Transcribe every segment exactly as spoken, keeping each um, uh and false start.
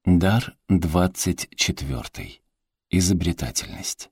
Дар двадцать четвёртый. Изобретательность.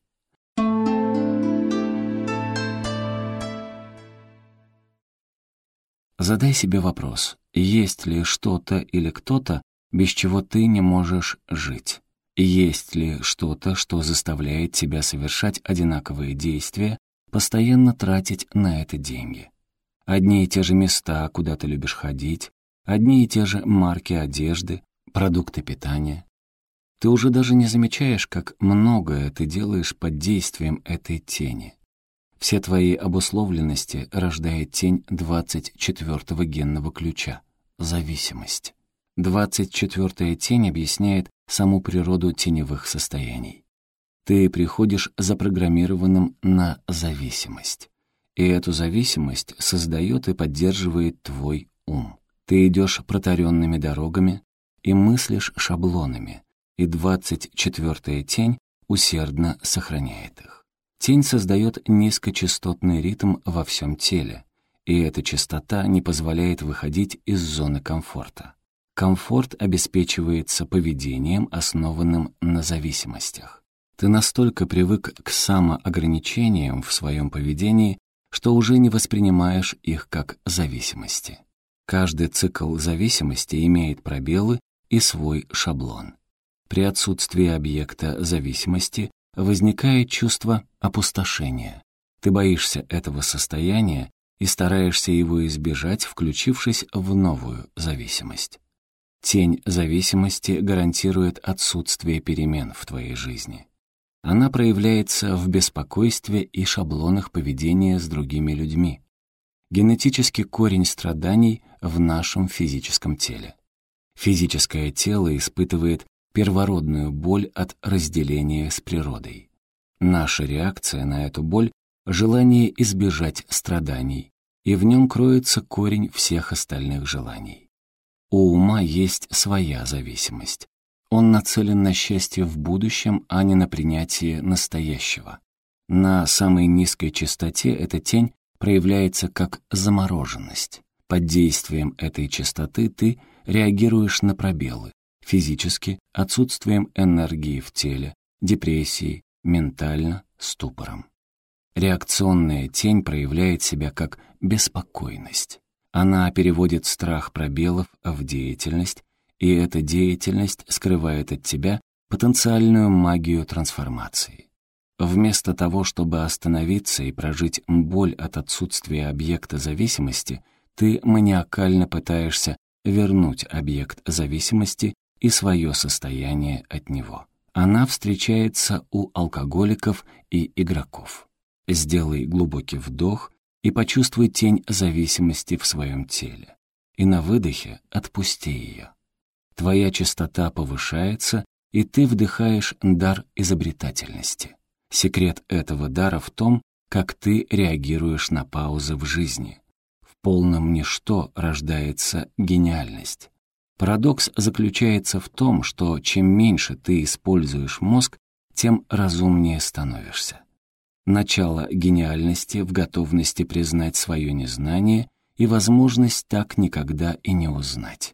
Задай себе вопрос, есть ли что-то или кто-то, без чего ты не можешь жить? Есть ли что-то, что заставляет тебя совершать одинаковые действия, постоянно тратить на это деньги? Одни и те же места, куда ты любишь ходить, одни и те же марки одежды, продукты питания. Ты уже даже не замечаешь, как многое ты делаешь под действием этой тени. Все твои обусловленности рождает тень двадцать четвёртого генного ключа — зависимость. двадцать четвёртая тень объясняет саму природу теневых состояний. Ты приходишь запрограммированным на зависимость. И эту зависимость создает и поддерживает твой ум. Ты идешь протаренными дорогами и мыслишь шаблонами, и двадцать четвёртая тень усердно сохраняет их. Тень создает низкочастотный ритм во всем теле, и эта частота не позволяет выходить из зоны комфорта. Комфорт обеспечивается поведением, основанным на зависимостях. Ты настолько привык к самоограничениям в своем поведении, что уже не воспринимаешь их как зависимости. Каждый цикл зависимости имеет пробелы и свой шаблон. При отсутствии объекта зависимости возникает чувство опустошения. Ты боишься этого состояния и стараешься его избежать, включившись в новую зависимость. Тень зависимости гарантирует отсутствие перемен в твоей жизни. Она проявляется в беспокойстве и шаблонах поведения с другими людьми. Генетический корень страданий в нашем физическом теле. Физическое тело испытывает первородную боль от разделения с природой. Наша реакция на эту боль — желание избежать страданий, и в нем кроется корень всех остальных желаний. У ума есть своя зависимость. Он нацелен на счастье в будущем, а не на принятие настоящего. На самой низкой частоте эта тень проявляется как замороженность. Под действием этой частоты ты реагируешь на пробелы, физически, отсутствием энергии в теле, депрессией, ментально, ступором. Реакционная тень проявляет себя как беспокойность. Она переводит страх пробелов в деятельность, и эта деятельность скрывает от тебя потенциальную магию трансформации. Вместо того, чтобы остановиться и прожить боль от отсутствия объекта зависимости, ты маниакально пытаешься вернуть объект зависимости и свое состояние от него. Она встречается у алкоголиков и игроков. Сделай глубокий вдох и почувствуй тень зависимости в своем теле. И на выдохе отпусти ее. Твоя частота повышается, и ты вдыхаешь дар изобретательности. Секрет этого дара в том, как ты реагируешь на паузы в жизни. В полном ничто рождается гениальность. Парадокс заключается в том, что чем меньше ты используешь мозг, тем разумнее становишься. Начало гениальности в готовности признать свое незнание и возможность так никогда и не узнать.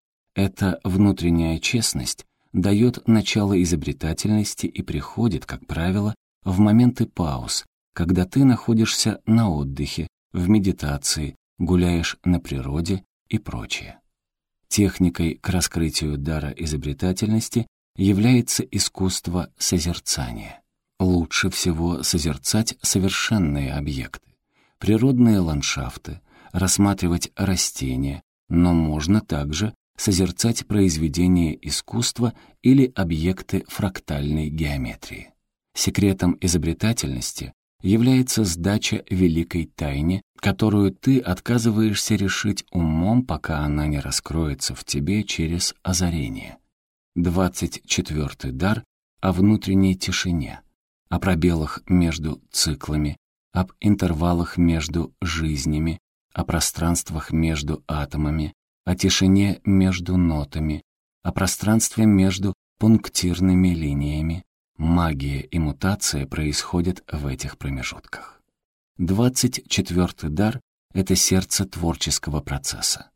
Эта внутренняя честность дает начало изобретательности и приходит, как правило, в моменты пауз, когда ты находишься на отдыхе, в медитации, гуляешь на природе и прочее. Техникой к раскрытию дара изобретательности является искусство созерцания. Лучше всего созерцать совершенные объекты, природные ландшафты, рассматривать растения, но можно также созерцать произведения искусства или объекты фрактальной геометрии. Секретом изобретательности является сдача великой тайне, которую ты отказываешься решить умом, пока она не раскроется в тебе через озарение. Двадцать четвёртый дар о внутренней тишине, о пробелах между циклами, об интервалах между жизнями, о пространствах между атомами, о тишине между нотами, о пространстве между пунктирными линиями. Магия и мутация происходят в этих промежутках. Двадцать четвёртый дар — это сердце творческого процесса.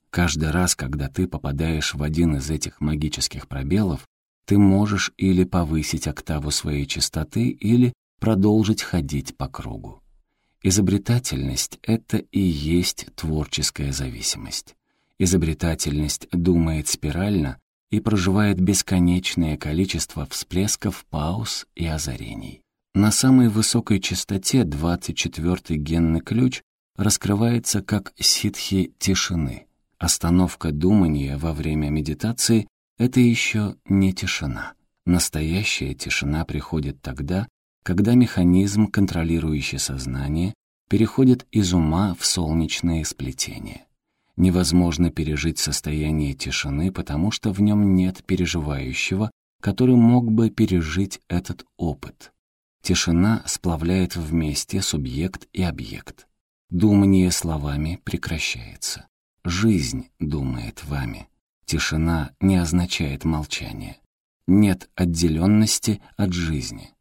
Каждый раз, когда ты попадаешь в один из этих магических пробелов, ты можешь или повысить октаву своей частоты, или продолжить ходить по кругу. Изобретательность — это и есть творческая зависимость. Изобретательность думает спирально и проживает бесконечное количество всплесков, пауз и озарений. На самой высокой частоте двадцать четвёртый генный ключ раскрывается как ситхи тишины. Остановка думания во время медитации — это еще не тишина. Настоящая тишина приходит тогда, когда механизм, контролирующий сознание, переходит из ума в солнечное сплетение. Невозможно пережить состояние тишины, потому что в нем нет переживающего, который мог бы пережить этот опыт. Тишина сплавляет вместе субъект и объект. Думание словами прекращается. Жизнь думает вами. Тишина не означает молчание. Нет отделенности от жизни.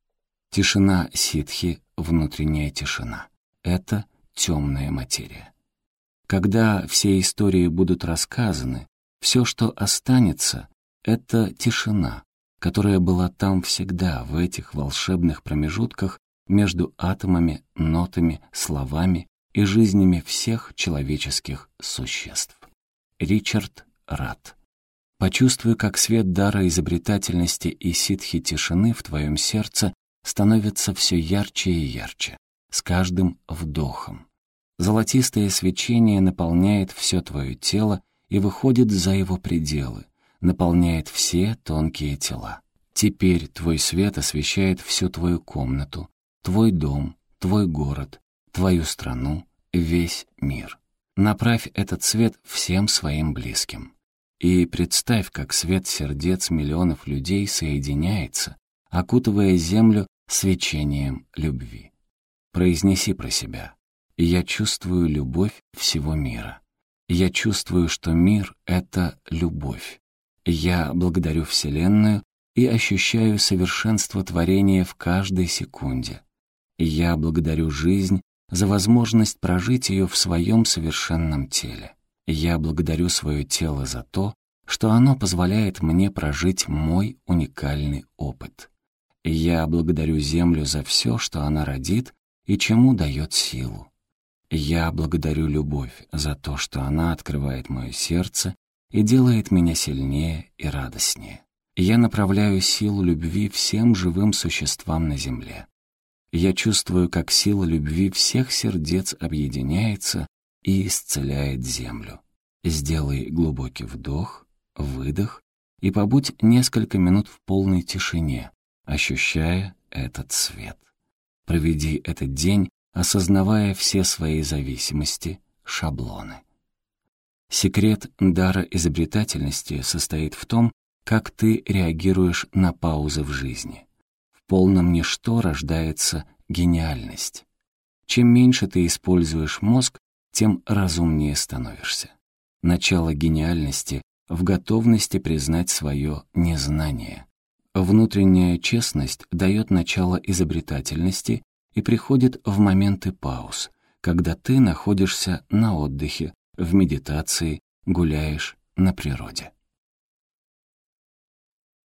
Тишина ситхи — внутренняя тишина. Это темная материя. Когда все истории будут рассказаны, все, что останется, это тишина, которая была там всегда, в этих волшебных промежутках между атомами, нотами, словами и жизнями всех человеческих существ. Ричард Рад. Почувствуй, как свет дара изобретательности и ситхи тишины в твоем сердце становится все ярче и ярче, с каждым вдохом. Золотистое свечение наполняет все твое тело и выходит за его пределы, наполняет все тонкие тела. Теперь твой свет освещает всю твою комнату, твой дом, твой город, твою страну, весь мир. Направь этот свет всем своим близким. И представь, как свет сердец миллионов людей соединяется, окутывая землю свечением любви. Произнеси про себя: «Я чувствую любовь всего мира. Я чувствую, что мир — это любовь. Я благодарю Вселенную и ощущаю совершенство творения в каждой секунде. Я благодарю жизнь за возможность прожить ее в своем совершенном теле. Я благодарю свое тело за то, что оно позволяет мне прожить мой уникальный опыт. Я благодарю Землю за все, что она родит и чему дает силу. Я благодарю любовь за то, что она открывает мое сердце и делает меня сильнее и радостнее. Я направляю силу любви всем живым существам на земле. Я чувствую, как сила любви всех сердец объединяется и исцеляет землю. Сделай глубокий вдох, выдох и побудь несколько минут в полной тишине, ощущая этот свет. Проведи этот день, осознавая все свои зависимости, шаблоны. Секрет дара изобретательности состоит в том, как ты реагируешь на паузы в жизни. В полном ничто рождается гениальность. Чем меньше ты используешь мозг, тем разумнее становишься. Начало гениальности в готовности признать свое незнание. Внутренняя честность дает начало изобретательности и приходит в моменты пауз, когда ты находишься на отдыхе, в медитации, гуляешь на природе.